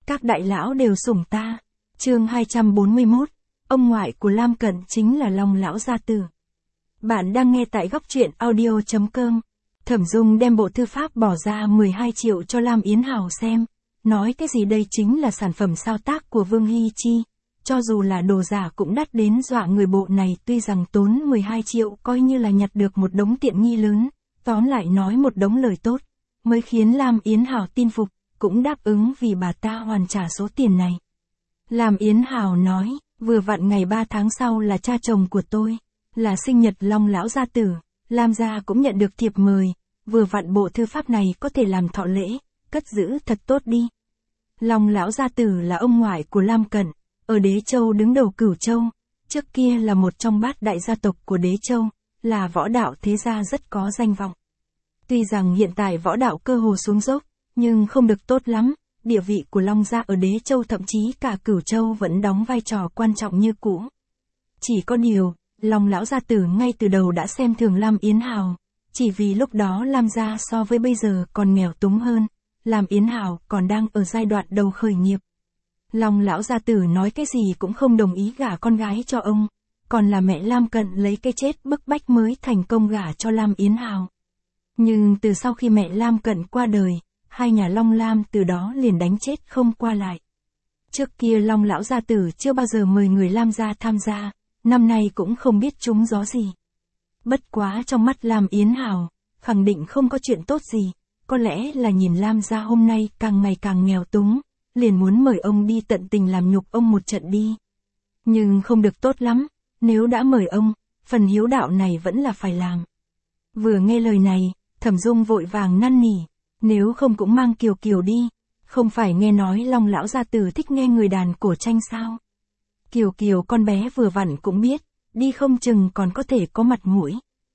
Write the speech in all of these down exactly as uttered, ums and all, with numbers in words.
Các đại lão đều sủng ta. Chương hai trăm bốn mươi mốt, ông ngoại của Lam Cận chính là Long lão gia tử. Bạn đang nghe tại góc truyện audio chấm com. Thẩm Dung đem bộ thư pháp bỏ ra mười hai triệu cho Lam Yến Hào xem, nói cái gì đây chính là sản phẩm sao tác của Vương Hy Chi, cho dù là đồ giả cũng đắt đến dọa người. Bộ này tuy rằng tốn mười hai triệu coi như là nhặt được một đống tiện nghi lớn, tóm lại nói một đống lời tốt, mới khiến Lam Yến Hào tin phục, cũng đáp ứng vì bà ta hoàn trả số tiền này. Lam Yến Hào nói, vừa vặn ngày ba tháng sau là cha chồng của tôi, là sinh nhật Long lão gia tử, Lam gia cũng nhận được thiệp mời, vừa vặn bộ thư pháp này có thể làm thọ lễ, cất giữ thật tốt đi. Long lão gia tử là ông ngoại của Lam Cận, ở Đế Châu đứng đầu Cửu Châu, trước kia là một trong bát đại gia tộc của Đế Châu, là võ đạo thế gia rất có danh vọng. Tuy rằng hiện tại võ đạo cơ hồ xuống dốc, nhưng không được tốt lắm, địa vị của Long gia ở Đế Châu thậm chí cả Cửu Châu vẫn đóng vai trò quan trọng như cũ. Chỉ có điều, Long lão gia tử ngay từ đầu đã xem thường Lam Yến Hào, chỉ vì lúc đó Lam gia so với bây giờ còn nghèo túng hơn, Lam Yến Hào còn đang ở giai đoạn đầu khởi nghiệp. Long lão gia tử nói cái gì cũng không đồng ý gả con gái cho ông, còn là mẹ Lam Cận lấy cái chết bức bách mới thành công gả cho Lam Yến Hào. Nhưng từ sau khi mẹ Lam Cận qua đời, hai nhà Long Lam từ đó liền đánh chết không qua lại. Trước kia Long lão gia tử chưa bao giờ mời người Lam gia tham gia, năm nay cũng không biết trúng gió gì. Bất quá trong mắt Lam Yến Hào, khẳng định không có chuyện tốt gì, có lẽ là nhìn Lam gia hôm nay càng ngày càng nghèo túng, liền muốn mời ông đi tận tình làm nhục ông một trận đi. Nhưng không được tốt lắm, nếu đã mời ông, phần hiếu đạo này vẫn là phải làm. Vừa nghe lời này, Thẩm Dung vội vàng năn nỉ, nếu không cũng mang Kiều Kiều đi, không phải nghe nói Long lão gia tử thích nghe người đàn cổ tranh sao? Kiều Kiều con bé vừa vặn cũng biết, đi không chừng còn có thể có mặt mũi.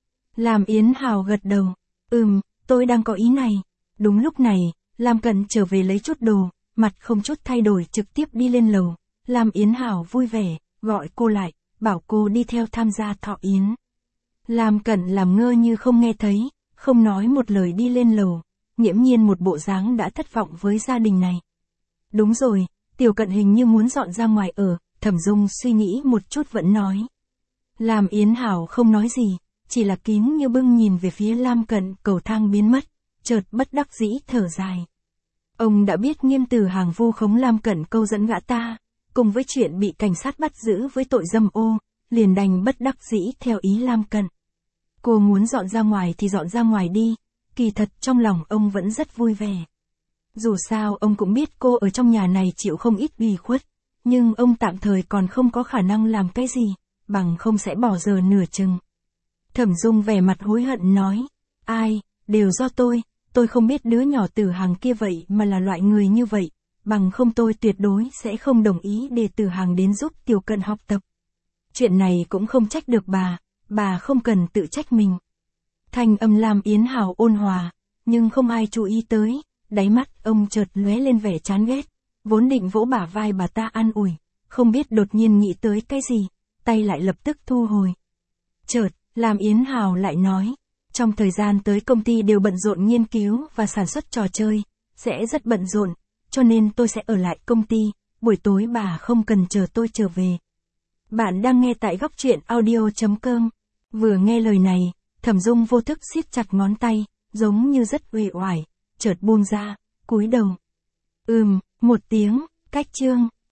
Lam Yến Hào gật đầu, ừm, tôi đang có ý này. Đúng lúc này, Lam Cận trở về lấy chút đồ, mặt không chút thay đổi trực tiếp đi lên lầu. Lam Yến Hào vui vẻ, gọi cô lại, bảo cô đi theo tham gia thọ yến. Lam Cận làm ngơ như không nghe thấy, không nói một lời đi lên lầu, nghiễm nhiên một bộ dáng đã thất vọng với gia đình này. Đúng rồi, Tiểu Cận hình như muốn dọn ra ngoài ở, Thẩm Dung suy nghĩ một chút vẫn nói. Lam Yến Hào không nói gì, chỉ là kín như bưng nhìn về phía Lam Cận. Cầu thang biến mất, chợt bất đắc dĩ thở dài. Ông đã biết Nghiêm Tử Hàng vu khống Lam Cận câu dẫn gã ta, cùng với chuyện bị cảnh sát bắt giữ với tội dâm ô, liền đành bất đắc dĩ theo ý Lam Cận. Cô muốn dọn ra ngoài thì dọn ra ngoài đi, kỳ thật trong lòng ông vẫn rất vui vẻ. Dù sao ông cũng biết cô ở trong nhà này chịu không ít ủy khuất, nhưng ông tạm thời còn không có khả năng làm cái gì, bằng không sẽ bỏ giờ nửa chừng. Thẩm Dung vẻ mặt hối hận nói, ai, đều do tôi, tôi không biết đứa nhỏ Tử Hàng kia vậy mà là loại người như vậy, bằng không tôi tuyệt đối sẽ không đồng ý để Tử Hàng đến giúp Tiểu Cận học tập. Chuyện này cũng không trách được bà, bà không cần tự trách mình. Thanh âm Lam Yến Hào ôn hòa, nhưng không ai chú ý tới, đáy mắt ông chợt lóe lên vẻ chán ghét, vốn định vỗ bả vai bà ta an ủi, không biết đột nhiên nghĩ tới cái gì, tay lại lập tức thu hồi. Chợt, Lam Yến Hào lại nói, trong thời gian tới công ty đều bận rộn nghiên cứu và sản xuất trò chơi, sẽ rất bận rộn, cho nên tôi sẽ ở lại công ty, buổi tối bà không cần chờ tôi trở về. Bạn đang nghe tại góc truyện audio chấm com. Vừa nghe lời này, Thẩm Dung vô thức siết chặt ngón tay, giống như rất uể oải, chợt buông ra, cúi đầu. Ừm, một tiếng, cách chương.